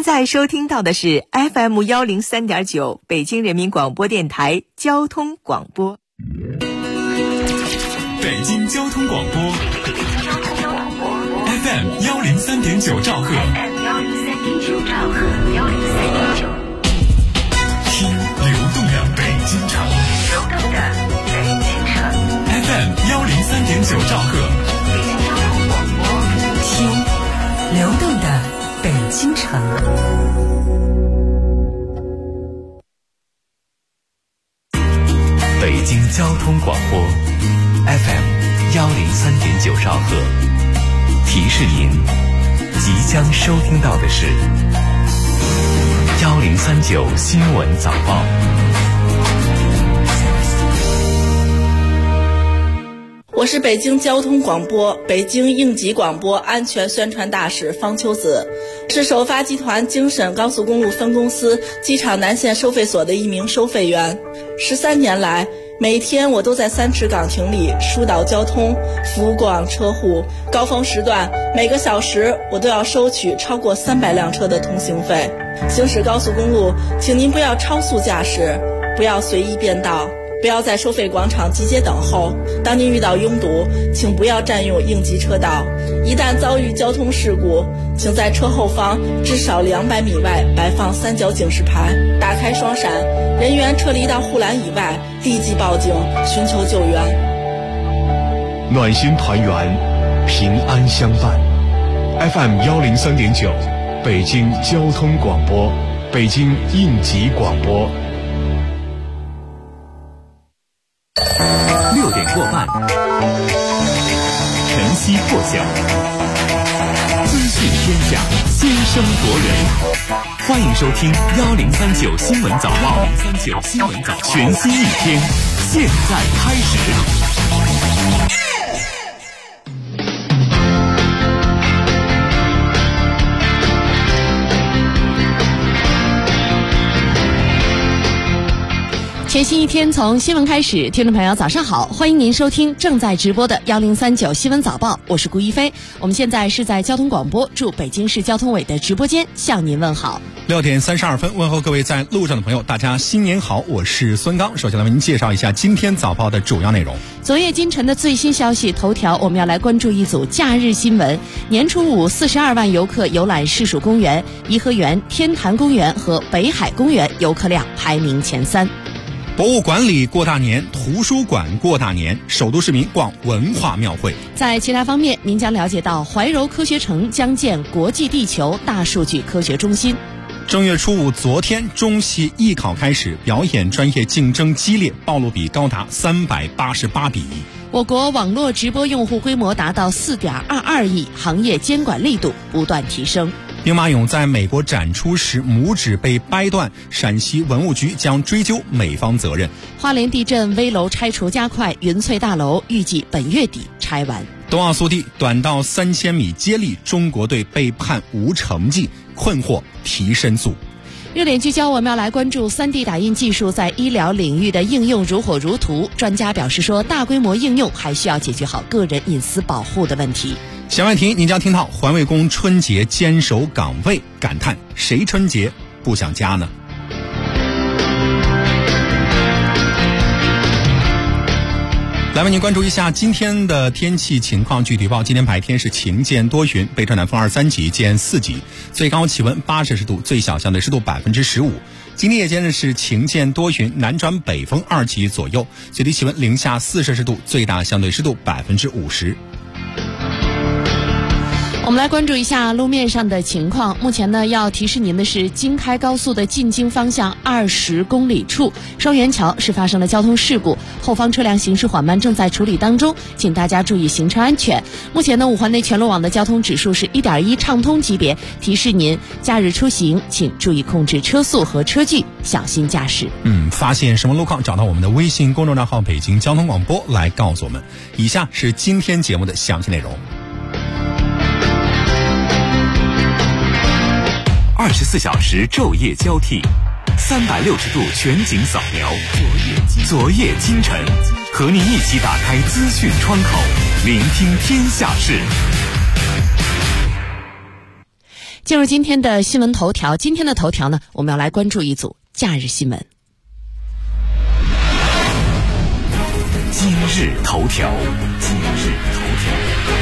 在收听到的是 FM103.9 北京人民广播电台交通广播。 北京交通广播 FM103.9 兆赫，听流动的北京城FM103.9 兆赫， 听流动的北京城。 北京交通广播 FM103.9 兆赫，提示您即将收听到的是1039新闻早报。 我是北京交通广播北京应急广播安全宣传大使方秋子，是首发集团京沈高速公路分公司机场南线收费所的一名收费员。13年来，每天我都在3池岗亭里疏导交通，服务过往车户。高峰时段，每个小时我都要收取超过300辆车的通行费。行驶高速公路，请您不要超速驾驶，不要随意变道，不要在收费广场集结等候。当您遇到拥堵，请不要占用应急车道。一旦遭遇交通事故，请在车后方至少200米外摆放3角警示牌，打开双闪，人员撤离到护栏以外，立即报警寻求救援。 暖心团圆，平安相伴。FM103.9 北京交通广播，北京应急广播。 6点过半，晨曦破晓，资讯天下，先声夺人。欢迎收听1039新闻早报，全新一天，现在开始。 全新一天从新闻开始，听众朋友早上好，欢迎您收听正在直播的1039新闻早报，我是顾一飞。我们现在是在交通广播驻北京市交通委的直播间向您问好。 6点32分，问候各位在路上的朋友，大家新年好，我是孙刚。首先来为您介绍一下今天早报的主要内容。 昨夜今晨的最新消息头条，我们要来关注一组假日新闻。年初5 42万游客游览市属公园、颐和园、天坛公园和北海公园，游客量排名前3。 博物馆里过大年，图书馆过大年，首都市民逛文化庙会。 在其他方面，您将了解到怀柔科学城将建国际地球大数据科学中心。 正月初5，昨天中戏艺考开始，表演专业竞争激烈，报录比高达388比1。 我国网络直播用户规模达到4.22亿，行业监管力度不断提升。 兵马俑在美国展出时拇指被掰断，陕西文物局将追究美方责任。 花莲地震危楼拆除加快，云翠大楼预计本月底拆完。 冬奥速递短道3000米接力，中国队被判无成绩，困惑提申诉。 热点聚焦，我们要来关注 3D 打印技术在医疗领域的应用如火如荼。专家表示说，大规模应用还需要解决好个人隐私保护的问题。 弦外题，您将听到环卫工春节坚守岗位，感叹谁春节不想家呢？来为您关注一下今天的天气情况。具体报，今天白天是晴间多云，北转南风2-3级见4级，最高气温8摄氏度，最小相对湿度15%。今天夜间呢是晴间多云，南转北风2级左右，最低气温零下4摄氏度，最大相对湿度50%。 我们来关注一下路面上的情况。目前呢，要提示您的是，京开高速的进京方向20公里处双元桥是发生了交通事故，后方车辆行驶缓慢，正在处理当中，请大家注意行车安全。目前呢，5环内全路网的交通指数是1.1畅通级别，提示您假日出行请注意控制车速和车距，小心驾驶。 发现什么路况，找到我们的微信公众账号北京交通广播来告诉我们。以下是今天节目的详细内容。 24小时昼夜交替，360度全景扫描，昨夜今晨，和你一起打开资讯窗口，聆听天下事。 进入今天的新闻头条，今天的头条呢，我们要来关注一组假日新闻。 今日头条，今日头条。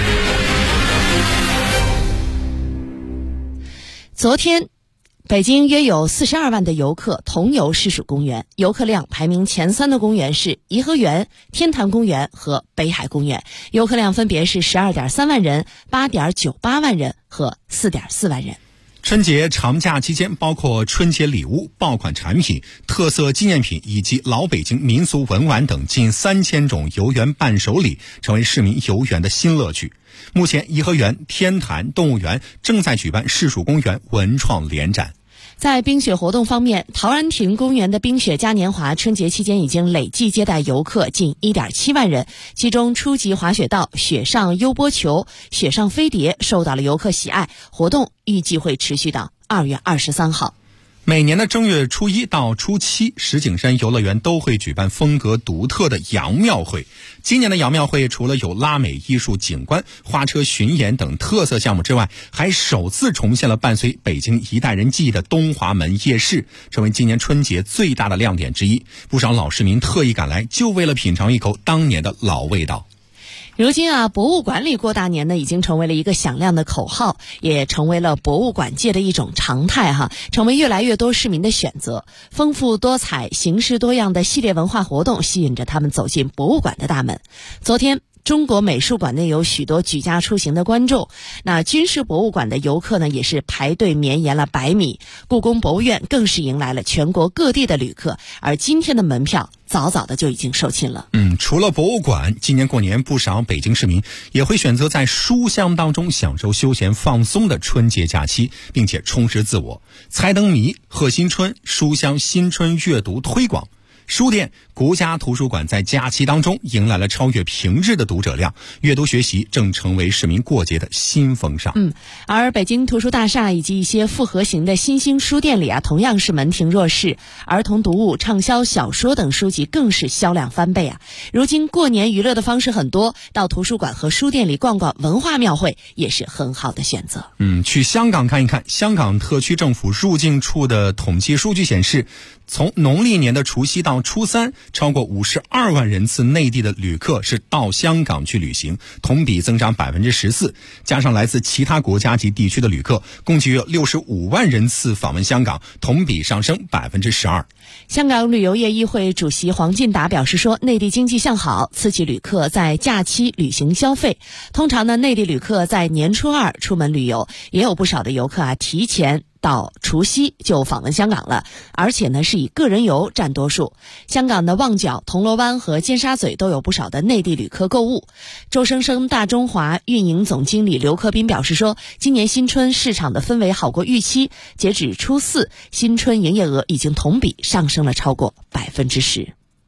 昨天，北京约有42万的游客同游市属公园，游客量排名前3的公园是颐和园、天坛公园和北海公园，游客量分别是12.3万人、8.98万人和4.4万人。 春节长假期间，包括春节礼物、爆款产品、特色纪念品以及老北京民俗文玩等近3000种游园伴手礼，成为市民游园的新乐趣。目前，颐和园、天坛动物园正在举办市属公园文创联展。 在冰雪活动方面，陶然亭公园的冰雪嘉年华春节期间已经累计接待游客近1.7万人，其中初级滑雪道、雪上悠波球、雪上飞碟受到了游客喜爱，活动预计会持续到2月23号。 每年的正月初1到初7，石景山游乐园都会举办风格独特的杨庙会。今年的杨庙会除了有拉美艺术景观、花车巡演等特色项目之外，还首次重现了伴随北京一代人记忆的东华门夜市，成为今年春节最大的亮点之一。不少老市民特意赶来，就为了品尝一口当年的老味道。 如今啊，博物馆里过大年呢，已经成为了一个响亮的口号，也成为了博物馆界的一种常态哈，成为越来越多市民的选择。丰富多彩、形式多样的系列文化活动吸引着他们走进博物馆的大门。昨天，中国美术馆内有许多举家出行的观众，那军事博物馆的游客呢，也是排队绵延了100米，故宫博物院更是迎来了全国各地的旅客，而今天的门票早早的就已经售罄了。 除了博物馆，今年过年不少北京市民也会选择在书香当中享受休闲放松的春节假期，并且充实自我。猜灯谜、贺新春、书香新春阅读推广。书店、国家图书馆在假期当中迎来了超越平日的读者量，阅读学习正成为市民过节的新风尚。 而北京图书大厦以及一些复合型的新兴书店里啊，同样是门庭若市，儿童读物、畅销小说等书籍更是销量翻倍啊！如今过年娱乐的方式很多，到图书馆和书店里逛逛文化庙会也是很好的选择。 去香港看一看，香港特区政府入境处的统计数据显示，从农历年的除夕到初3，超过52万人次内地的旅客是到香港去旅行，同比增长14%，加上来自其他国家及地区的旅客，共计约65万人次访问香港，同比上升12%。 香港旅游业议会主席黄进达表示说，内地经济向好，刺激旅客在假期旅行消费。通常呢，内地旅客在年初2出门旅游，也有不少的游客啊提前到除夕就访问香港了，而且呢是以个人游占多数。香港的旺角、铜锣湾和尖沙咀都有不少的内地旅客购物。周生生大中华运营总经理刘克斌表示说，今年新春市场的氛围好过预期，截止初4，新春营业额已经同比上升了超过10%。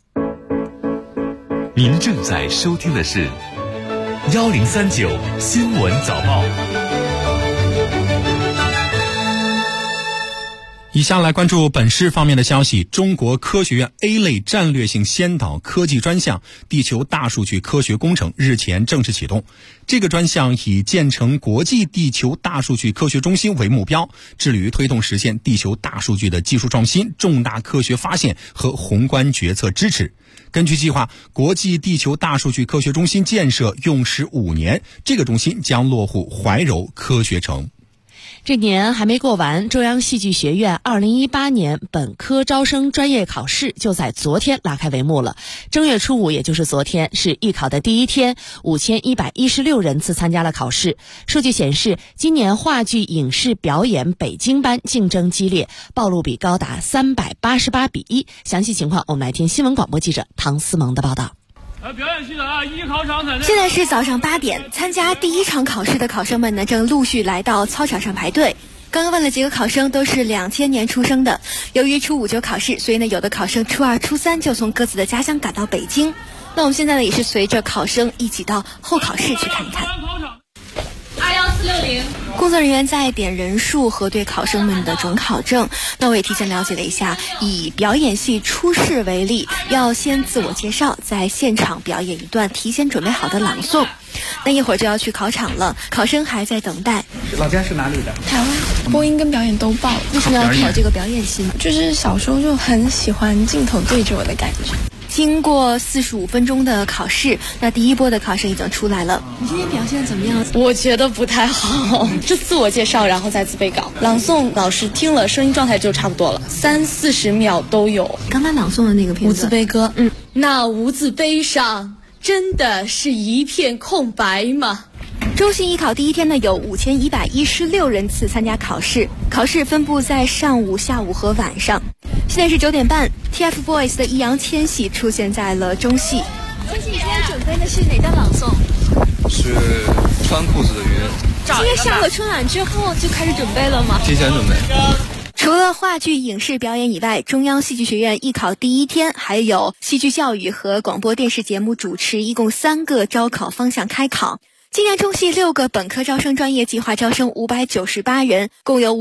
您正在收听的是1039新闻早报。 以下来关注本市方面的消息。中国科学院 A 类战略性先导科技专项地球大数据科学工程日前正式启动。这个专项以建成国际地球大数据科学中心为目标，致力于推动实现地球大数据的技术创新、重大科学发现和宏观决策支持。根据计划，国际地球大数据科学中心建设用时5年，这个中心将落户怀柔科学城。 这年还没过完，中央戏剧学院2018年本科招生专业考试就在昨天拉开帷幕了。正月初5，也就是昨天，是艺考的第一天，5116人次参加了考试。数据显示，今年话剧影视表演北京班竞争激烈，报录比高达388比1。详细情况，我们来听新闻广播记者唐思萌的报道。 表演系的一考场在现在是早上8点，参加第一场考试的考生们呢，正陆续来到操场上排队。刚刚问了几个考生，都是2000年出生的。由于初5就考试，所以呢，有的考生初2、初3就从各自的家乡赶到北京。那我们现在呢，也是随着考生一起到候考室去看一看。21460，工作人员在点人数，核对考生们的准考证。那我也提前了解了一下，以表演系初试为例，要先自我介绍，在现场表演一段提前准备好的朗诵。那一会儿就要去考场了，考生还在等待。 老家是哪里的？ 台湾。 播音跟表演都报了。 为什么要考这个表演系呢？ 就是小时候就很喜欢镜头对着我的感觉。 经过45分钟的考试，那第一波的考生已经出来了。你今天表现怎么样？ 我觉得不太好，就自我介绍，然后再自背稿。朗诵老师听了，声音状态就差不多了，30-40秒都有。 刚才朗诵的那个片子， 无字悲歌。那无字碑上真的是一片空白吗？ 中戏艺考第一天呢，有5116人次参加考试，考试分布在上午、下午和晚上。现在是9点半 ，TFBOYS 的易烊千玺出现在了中戏。千玺，你今天准备的是哪段朗诵？ 是穿裤子的云。 今天上了春晚之后就开始准备了吗？ 提前准备。 除了话剧、影视表演以外，中央戏剧学院艺考第一天还有戏剧教育和广播电视节目主持，一共3个招考方向开考。今年中戏6个本科招生专业计划招生598人，共有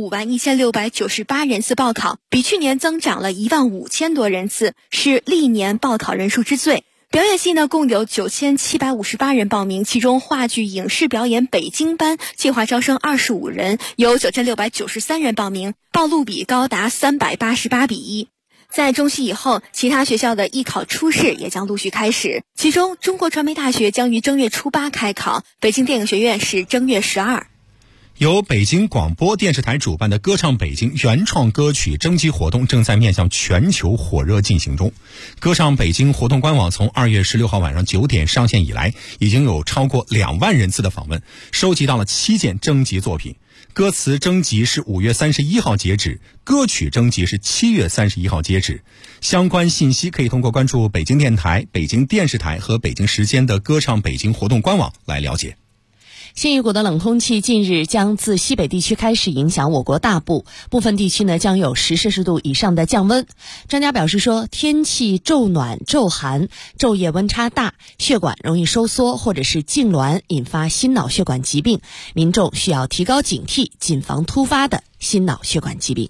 51698人次报考，比去年增长了15000多人次，是历年报考人数之最。表演系呢，共有9758人报名，其中话剧影视表演北京班计划招生25人，有9693人报名，报录比高达388比1。在中戏以后，其他学校的艺考初试也将陆续开始，其中中国传媒大学将于正月初8开考，北京电影学院是正月12。 由北京广播电视台主办的歌唱北京原创歌曲征集活动正在面向全球火热进行中。歌唱北京活动官网从2月16号晚上9点上线以来，已经有超过2万人次的访问，收集到了7件征集作品。歌词征集是5月31号截止，歌曲征集是7月31号截止。相关信息可以通过关注北京电台、北京电视台和北京时间的歌唱北京活动官网来了解。 新一股的冷空气近日将自西北地区开始影响我国大部，部分地区呢将有10摄氏度以上的降温。专家表示说，天气骤暖骤寒，昼夜温差大，血管容易收缩或者是痉挛，引发心脑血管疾病，民众需要提高警惕，谨防突发的心脑血管疾病。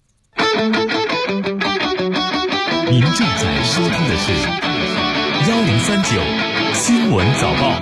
您正在收听的是1039新闻早报。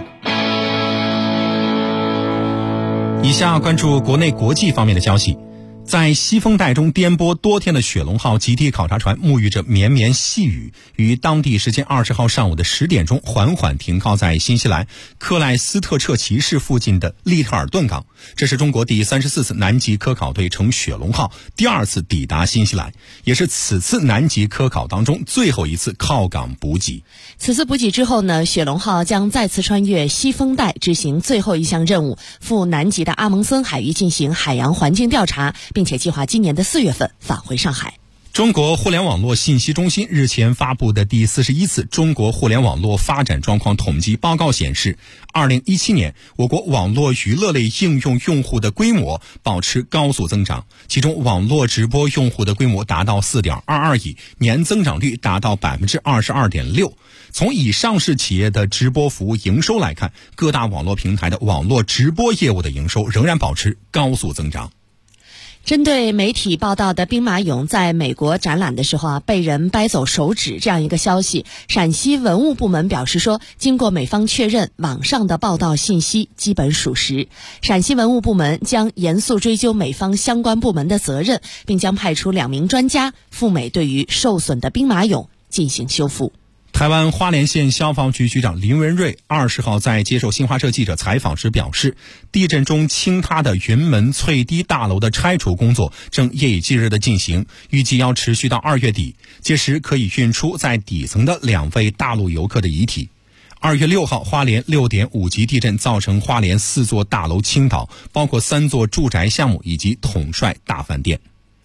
以下关注国内国际方面的消息。在西风带中颠簸多天的雪龙号极地考察船沐浴着绵绵细雨，于当地时间20号上午的10点钟缓缓停靠在新西兰克莱斯特彻奇市附近的利特尔顿港。这是中国第34次南极科考队乘雪龙号第2次抵达新西兰，也是此次南极科考当中最后一次靠港补给。 此次补给之后呢，雪龙号将再次穿越西风带执行最后一项任务，赴南极的阿蒙森海域进行海洋环境调查，并且计划今年的4月份返回上海。 中国互联网络信息中心日前发布的第41次中国互联网络发展状况统计报告显示，2017年我国网络娱乐类应用用户的规模保持高速增长，其中网络直播用户的规模达到 4.22 亿，年增长率达到 22.6%。从已上市企业的直播服务营收来看，各大网络平台的网络直播业务的营收仍然保持高速增长。 针对媒体报道的兵马俑在美国展览的时候被人掰走手指这样一个消息，陕西文物部门表示说，经过美方确认，网上的报道信息基本属实。陕西文物部门将严肃追究美方相关部门的责任，并将派出2名专家赴美对于受损的兵马俑进行修复。 台湾花莲县消防局局长林文瑞20号在接受新华社记者采访时表示，地震中倾塌的云门翠堤大楼的拆除工作正夜以继日地进行，预计要持续到2月底，届时可以运出在底层的2位大陆游客的遗体。2月6号，花莲6.5级地震造成花莲4座大楼倾倒，包括3座住宅项目以及统帅大饭店。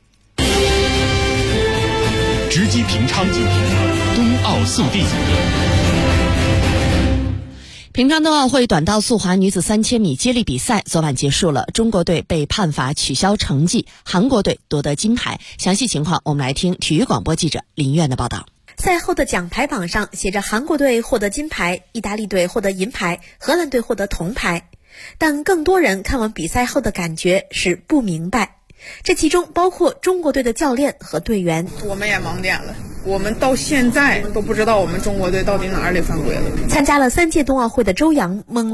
直击平昌，冬奥速递。 平昌冬奥会短道速滑女子3000米接力比赛昨晚结束了，中国队被判罚取消成绩，韩国队夺得金牌。详细情况我们来听体育广播记者林苑的报道。 赛后的奖牌榜上写着韩国队获得金牌，意大利队获得银牌，荷兰队获得铜牌。但更多人看完比赛后的感觉是不明白，这其中包括中国队的教练和队员。 我们也盲点了，我们到现在都不知道我们中国队到底哪里犯规了。 参加了3届冬奥会的周洋懵了，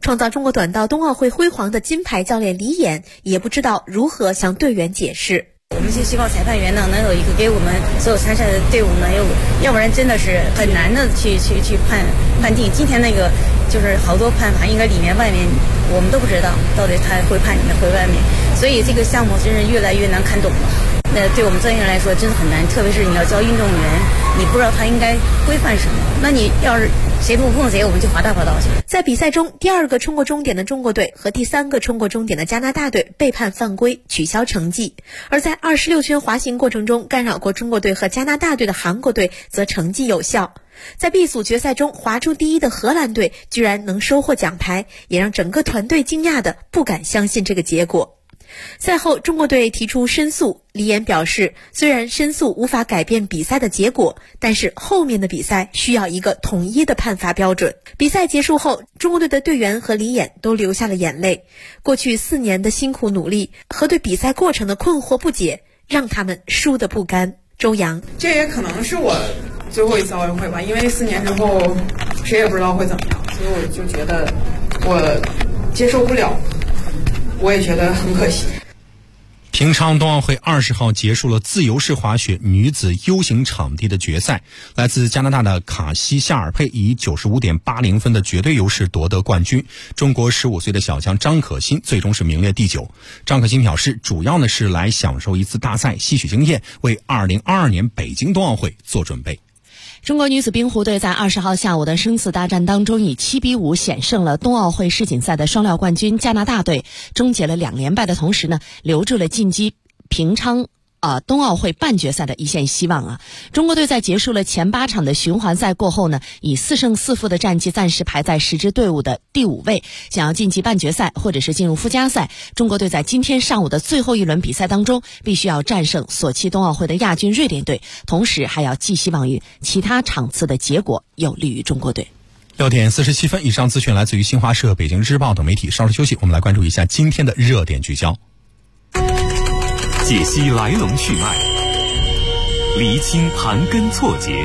创造中国短道冬奥会辉煌的金牌教练李演也不知道如何向队员解释。 我们就希望裁判员呢能有一个给我们所有参赛的队伍呢要不然真的是很难的去判定。今天那个就是好多判罚应该里面外面我们都不知道到底他会判里面会外面，所以这个项目真是越来越难看懂了。那对我们专业人来说真的很难，特别是你要教运动员，你不知道他应该规范什么，那你要是谁不碰谁，我们就罚大去。 在比赛中，第2个冲过终点的中国队和第3个冲过终点的加拿大队被判犯规，取消成绩；而在26圈滑行过程中干扰过中国队和加拿大队的韩国队则成绩有效。在 B 组决赛中滑出第1的荷兰队居然能收获奖牌，也让整个团队惊讶的不敢相信这个结果。赛后，中国队提出申诉，李岩表示，虽然申诉无法改变比赛的结果，但是后面的比赛需要一个统一的判罚标准。比赛结束后，中国队的队员和李岩都流下了眼泪。过去4年的辛苦努力和对比赛过程的困惑不解，让他们输得不甘。周洋， 这也可能是我最后一次奥运会吧，因为4年之后谁也不知道会怎么样，所以我就觉得我接受不了，我也觉得很可惜。 平昌冬奥会20号结束了自由式滑雪女子 U 型场地的决赛，来自加拿大的卡西夏尔佩以 95.80 分的绝对优势夺得冠军。中国15岁的小将张可欣最终是名列第9。张可欣表示，主要呢是来享受一次大赛，吸取经验，为2022年北京冬奥会做准备。 中国女子冰壶队在20号下午的生死大战当中以7-5险胜了冬奥会世锦赛的双料冠军加拿大队，终结了2连败的同时呢，留住了晋级平昌冬奥会半决赛的一线希望啊！中国队在结束了前8场的循环赛过后呢，以4胜4负的战绩暂时排在10支队伍的第5位。想要晋级半决赛或者是进入附加赛，中国队在今天上午的最后一轮比赛当中，必须要战胜索契冬奥会的亚军瑞典队，同时还要寄希望于其他场次的结果有利于中国队。 6点47分，以上资讯来自于新华社、北京日报等媒体。稍事休息，我们来关注一下今天的热点聚焦。 解析来龙去脉，厘清盘根错节，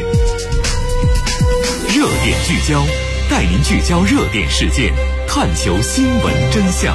热点聚焦，带您聚焦热点事件，探求新闻真相。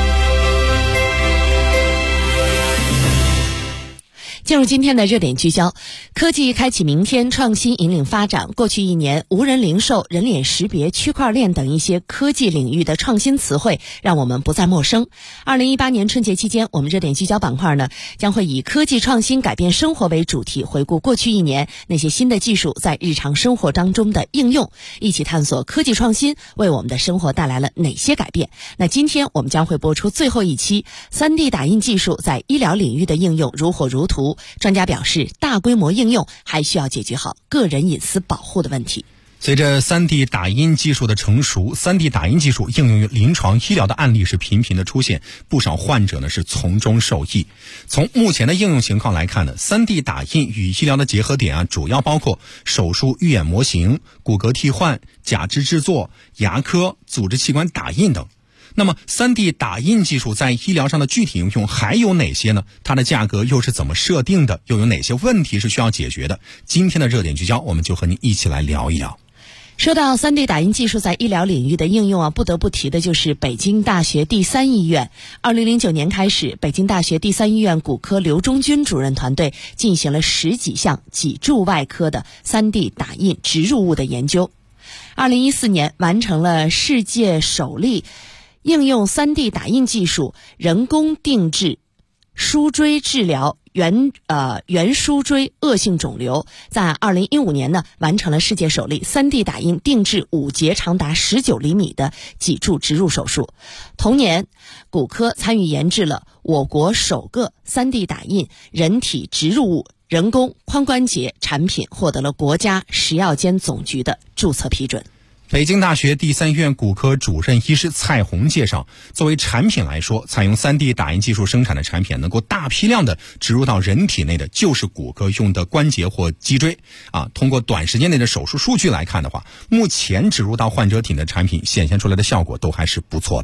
进入今天的热点聚焦，科技开启明天，创新引领发展。过去1年，无人零售、人脸识别、区块链等一些科技领域的创新词汇让我们不再陌生。2018年春节期间，我们热点聚焦板块呢将会以科技创新改变生活为主题，回顾过去1年那些新的技术在日常生活当中的应用，一起探索科技创新为我们的生活带来了哪些改变。那今天我们将会播出最后一期 3D 打印技术在医疗领域的应用如火如荼。专家表示，大规模应用还需要解决好个人隐私保护的问题。 随着 3D 打印技术的成熟， 3D 打印技术应用于临床医疗的案例是频频的出现，不少患者呢是从中受益。从目前的应用情况来看呢， 3D 打印与医疗的结合点主要包括手术预演模型、骨骼替换、假肢制作、牙科、组织器官打印等。那么 3D 打印技术在医疗上的具体应用还有哪些呢？它的价格又是怎么设定的？又有哪些问题是需要解决的？今天的热点聚焦，我们就和您一起来聊一聊。 说到 3D 打印技术在医疗领域的应用不得不提的就是北京大学第3医院。2009年开始，北京大学第3医院骨科刘忠军主任团队进行了10几项脊柱外科的 3D 打印植入物的研究。2014年完成了世界首例应用 3D 打印技术人工定制枢椎治疗原枢椎恶性肿瘤，在2015年呢完成了世界首例 3D 打印定制5节长达19厘米的脊柱植入手术。同年，骨科参与研制了我国首个 3D 打印人体植入物人工髋关节产品，获得了国家食药监总局的注册批准。 北京大学第3医院骨科主任医师蔡红介绍，作为产品来说，采用 3D 打印技术生产的产品能够大批量的植入到人体内的就是骨科用的关节或脊椎通过短时间内的手术数据来看的话，目前植入到患者体的产品显现出来的效果都还是不错的。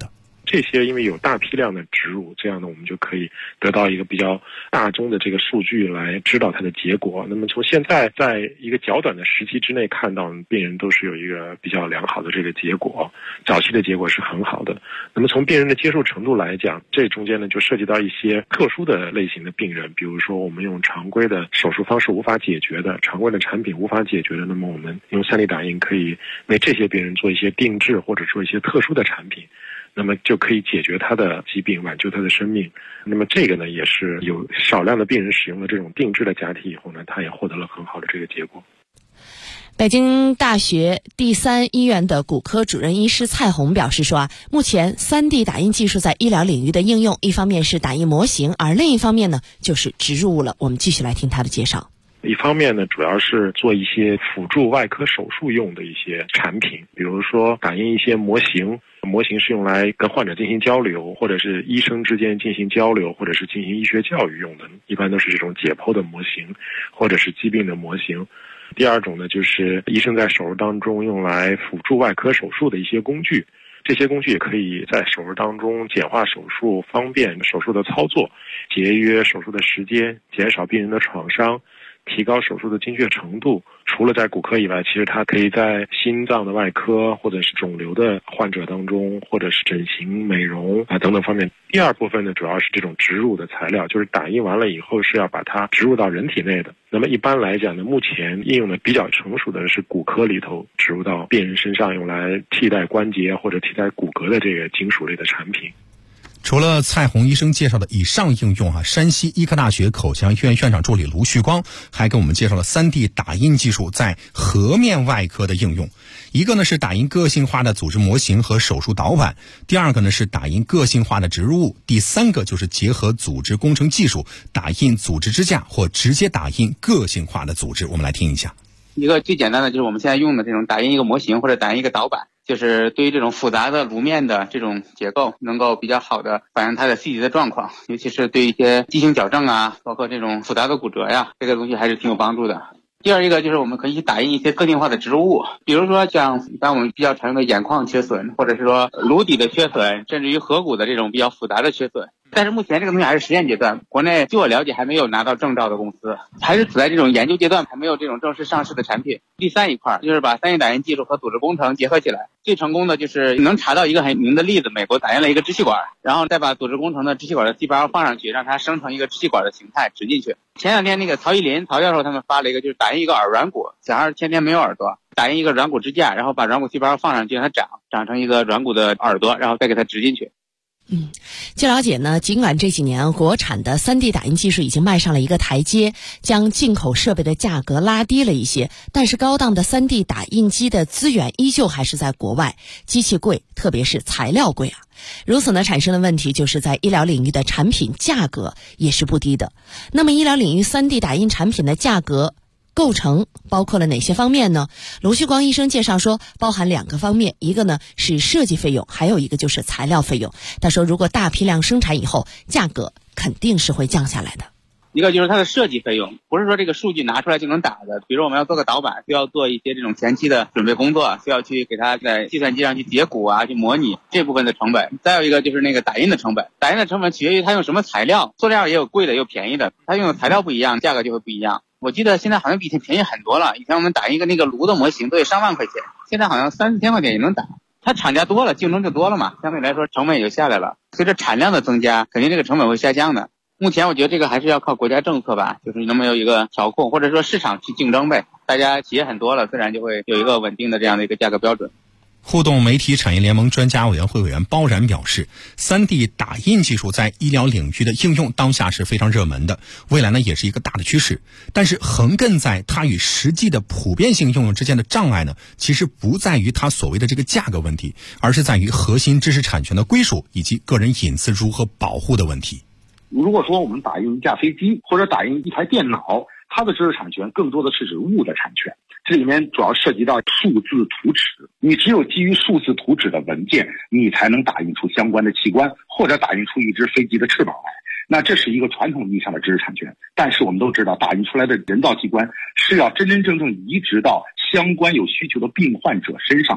这些因为有大批量的植入，这样呢我们就可以得到一个比较大宗的这个数据来知道它的结果。那么从现在在一个较短的时期之内看到病人都是有一个比较良好的这个结果，早期的结果是很好的。那么从病人的接受程度来讲，这中间呢就涉及到一些特殊的类型的病人，比如说我们用常规的手术方式无法解决的，常规的产品无法解决的，那么我们用3D 打印可以为这些病人做一些定制或者说一些特殊的产品，那么就可以解决他的疾病，挽救他的生命。那么这个呢也是有少量的病人使用了这种定制的假体以后呢，他也获得了很好的这个结果。 北京大学第3医院的骨科主任医师蔡红表示说目前 3D 打印技术在医疗领域的应用，一方面是打印模型，而另一方面呢就是植入物了。我们继续来听他的介绍。 一方面呢，主要是做一些辅助外科手术用的一些产品，比如说打印一些模型，模型是用来跟患者进行交流，或者是医生之间进行交流，或者是进行医学教育用的，一般都是这种解剖的模型，或者是疾病的模型。第二种呢，就是医生在手术当中用来辅助外科手术的一些工具，这些工具也可以在手术当中简化手术，方便手术的操作，节约手术的时间，减少病人的创伤，提高手术的精确程度。除了在骨科以外，其实它可以在心脏的外科或者是肿瘤的患者当中，或者是整形美容等等方面。第二部分呢，主要是这种植入的材料，就是打印完了以后是要把它植入到人体内的。那么一般来讲呢，目前应用的比较成熟的是骨科里头植入到病人身上，用来替代关节或者替代骨骼的这个金属类的产品。 除了蔡红医生介绍的以上应用山西医科大学口腔医院院长助理卢旭光还给我们介绍了 3D 打印技术在颌面外科的应用。一个呢是打印个性化的组织模型和手术导板，第二个呢是打印个性化的植入物，第三个就是结合组织工程技术打印组织支架或直接打印个性化的组织。我们来听一下。 一个最简单的就是我们现在用的这种打印一个模型或者打印一个导板，就是对于这种复杂的颅面的这种结构能够比较好的反映它的细节的状况，尤其是对一些畸形矫正啊，包括这种复杂的骨折呀，这个东西还是挺有帮助的。第二一个就是我们可以打印一些个性化的植入物，比如说像一般我们比较常用的眼眶缺损，或者是说颅底的缺损，甚至于颌骨的这种比较复杂的缺损。但是目前这个东西还是实验阶段，国内据我了解还没有拿到证照的公司，还是处在这种研究阶段，还没有这种正式上市的产品。第三一块就是把 3D 打印技术和组织工程结合起来，最成功的就是能查到一个很有名的例子，美国打印了一个支气管，然后再把组织工程的支气管的细胞放上去，让它生成一个支气管的形态植进去。前两天那个曹教授他们发了一个，就是打印一个耳软骨，小孩天天没有耳朵，打印一个软骨支架，然后把软骨细胞放上去，让它长成一个软骨的耳朵，然后再给它植进去。 据了解呢，尽管这几年国产的 3D 打印技术已经迈上了一个台阶，将进口设备的价格拉低了一些，但是高档的 3D 打印机的资源依旧还是在国外，机器贵，特别是材料贵啊。如此呢，产生的问题就是在医疗领域的产品价格也是不低的。那么医疗领域 3D 打印产品的价格构成包括了哪些方面呢？卢旭光医生介绍说，包含2个方面，一个呢是设计费用，还有一个就是材料费用。他说，如果大批量生产以后，价格肯定是会降下来的。 一个就是它的设计费用，不是说这个数据拿出来就能打的，比如我们要做个导板，需要做一些这种前期的准备工作，需要去给它在计算机上去解骨啊，去模拟这部分的成本。再有一个就是那个打印的成本，打印的成本取决于它用什么材料，塑料也有贵的也有便宜的，它用的材料不一样，价格就会不一样。我记得现在好像比以前便宜很多了，以前我们打一个那个炉的模型都得上万块钱，现在好像3-4千块钱也能打。它厂家多了，竞争就多了嘛，相对来说成本也就下来了。随着产量的增加，肯定这个成本会下降的。目前我觉得这个还是要靠国家政策吧，就是能不能有一个调控，或者说市场去竞争呗，大家企业很多了，自然就会有一个稳定的这样的一个价格标准。 互动媒体产业联盟专家委员会委员包然表示， 3D 打印技术在医疗领域的应用当下是非常热门的，未来呢也是一个大的趋势。但是横亘在它与实际的普遍性应用之间的障碍呢，其实不在于它所谓的这个价格问题，而是在于核心知识产权的归属以及个人隐私如何保护的问题。 如果说我们打印一架飞机或者打印一台电脑，它的知识产权更多的是指物的产权，这里面主要涉及到数字图纸，你只有基于数字图纸的文件，你才能打印出相关的器官，或者打印出一只飞机的翅膀来。那这是一个传统意义上的知识产权，但是我们都知道，打印出来的人造器官是要真真正正移植到相关有需求的病患者身上的，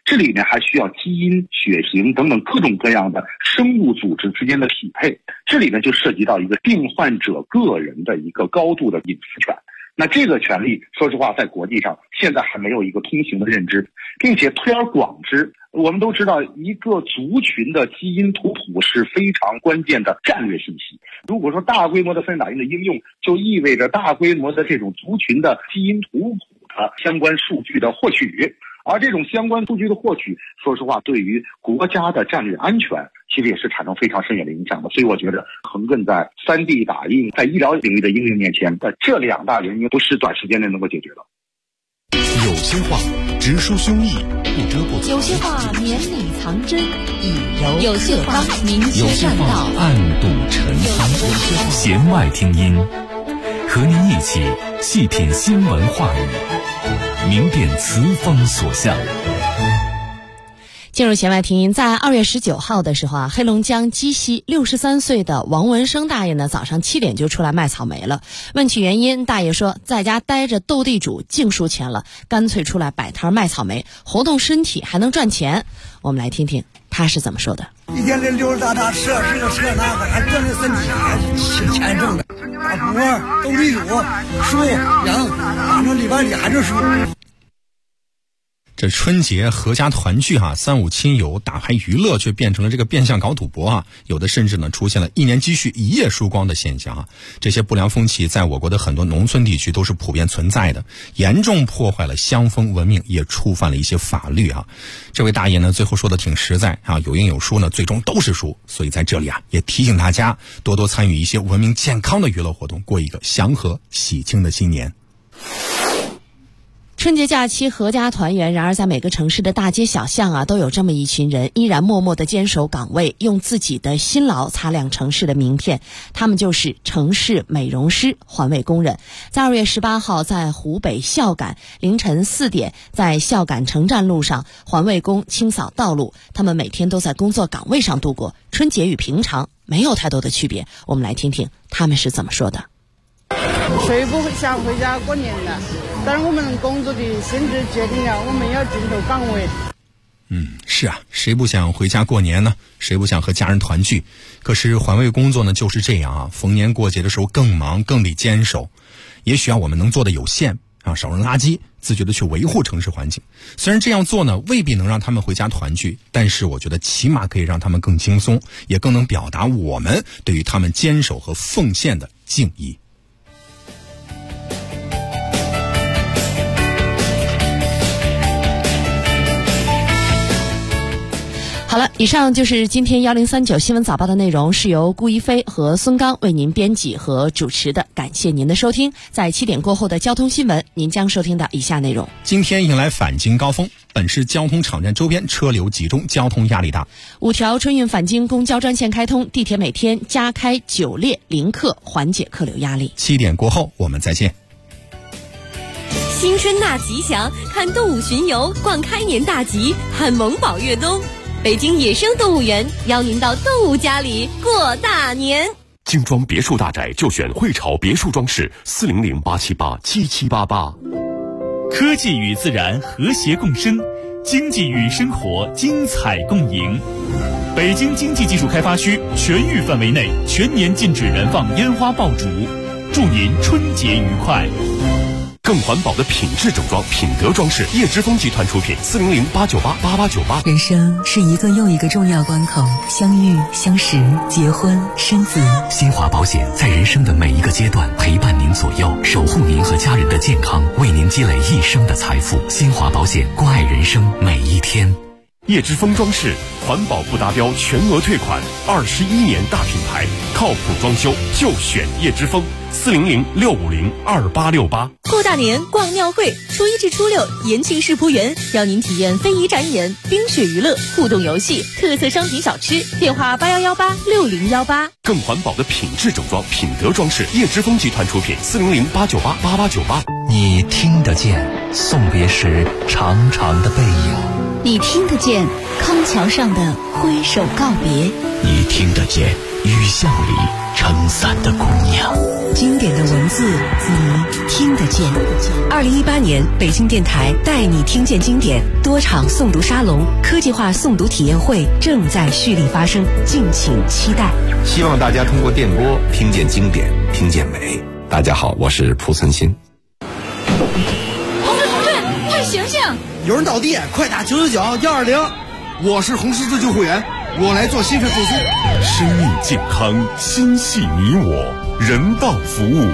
这里面还需要基因、血型等等各种各样的生物组织之间的匹配，这里面就涉及到一个病患者个人的一个高度的隐私权。那这个权利说实话在国际上现在还没有一个通行的认知，并且推而广之，我们都知道一个族群的基因图谱是非常关键的战略信息。如果说大规模的分打印的应用，就意味着大规模的这种族群的基因图谱的相关数据的获取，而这种相关数据的获取，说实话对于国家的战略安全其实也是产生非常深远的影响的。所以我觉得横亘在 3D 打印在医疗领域的应用面前的这2大原因不是短时间内能够解决的。 有些话直抒胸臆，不遮不藏； 有些话绵里藏针，以柔有些话明有些话暗度陈仓。 弦外听音，和您一起细品新闻话语，明辨词风所向。 进入弦外听音，在2月19号的时候黑龙江鸡西63岁的王文生大爷呢，早上7点就出来卖草莓了。问起原因，大爷说在家待着斗地主净输钱了，干脆出来摆摊卖草莓，活动身体还能赚钱。我们来听听他是怎么说的。 一天这溜达达，吃这个吃那个，还锻炼身体，还是钱挣的。打鼓、斗地主、输赢，反正礼拜里还是输。 这春节合家团聚3、5亲友打牌娱乐，却变成了这个变相搞赌博有的甚至呢出现了1年积蓄一夜输光的现象这些不良风气在我国的很多农村地区都是普遍存在的，严重破坏了乡风文明，也触犯了一些法律这位大爷呢最后说的挺实在有赢有输呢，最终都是输。所以在这里也提醒大家多多参与一些文明健康的娱乐活动，过一个祥和喜庆的新年。 春节假期合家团圆，然而在每个城市的大街小巷都有这么一群人依然默默地坚守岗位，用自己的辛劳擦亮城市的名片。他们就是城市美容师、环卫工人。在2月18号，在湖北孝感凌晨4点，在孝感城站路上，环卫工清扫道路。他们每天都在工作岗位上度过，春节与平常没有太多的区别。我们来听听他们是怎么说的。 谁不想回家过年的？但是我们工作的性质决定了我们要坚守岗位。 是谁不想回家过年呢？谁不想和家人团聚？可是环卫工作呢就是这样逢年过节的时候更忙，更得坚守。也许我们能做的有限少扔垃圾，自觉的去维护城市环境。虽然这样做呢未必能让他们回家团聚，但是我觉得起码可以让他们更轻松，也更能表达我们对于他们坚守和奉献的敬意。 好了，以上就是今天1039新闻早报的内容，是由顾一飞和孙刚为您编辑和主持的。感谢您的收听。在7点过后的交通新闻，您将收听到以下内容。 今天迎来返京高峰，本市交通场站周边车流集中，交通压力大。 5条春运返京公交专线开通，地铁每天加开9列临客，缓解客流压力。 7点过后我们再见。 新春纳吉祥，看动物巡游，逛开年大吉，看萌宝越冬。北京野生动物园邀您到动物家里过大年。 精装别墅大宅就选汇潮别墅装饰，400-878-7788。 科技与自然和谐共生，经济与生活精彩共赢。北京经济技术开发区全域范围内全年禁止燃放烟花爆竹，祝您春节愉快。 更环保的品质整装，品德装饰，叶之峰集团出品，400-898-8898。 人生是一个又一个重要关口，相遇、相识、结婚、生子。 新华保险在人生的每一个阶段陪伴您左右，守护您和家人的健康，为您积累一生的财富。新华保险，关爱人生每一天。 叶之峰装饰，环保不达标全额退款，21年大品牌，靠谱装修就选叶之峰，400-650-2868。 过大年逛庙会，初1至初6，延庆世仆园邀您体验非遗展演、冰雪娱乐、互动游戏、特色商品小吃。电话8118-6018。 更环保的品质整装，品德装饰，叶之峰集团出品，400-898-8898。 你听得见送别时长长的背影， 你听得见康桥上的挥手告别， 你听得见雨巷里撑伞的姑娘。 经典的文字，你听得见。2018年，北京电台带你听见经典多场诵读沙龙、科技化诵读体验会正在蓄力发生，敬请期待。 希望大家通过电波听见经典，听见美。大家好，我是蒲存昕。 同志，快醒醒！ 有人倒地，快打999-120。 我是红十字救护员，我来做心肺复苏。 生命健康，心系你我，人道服务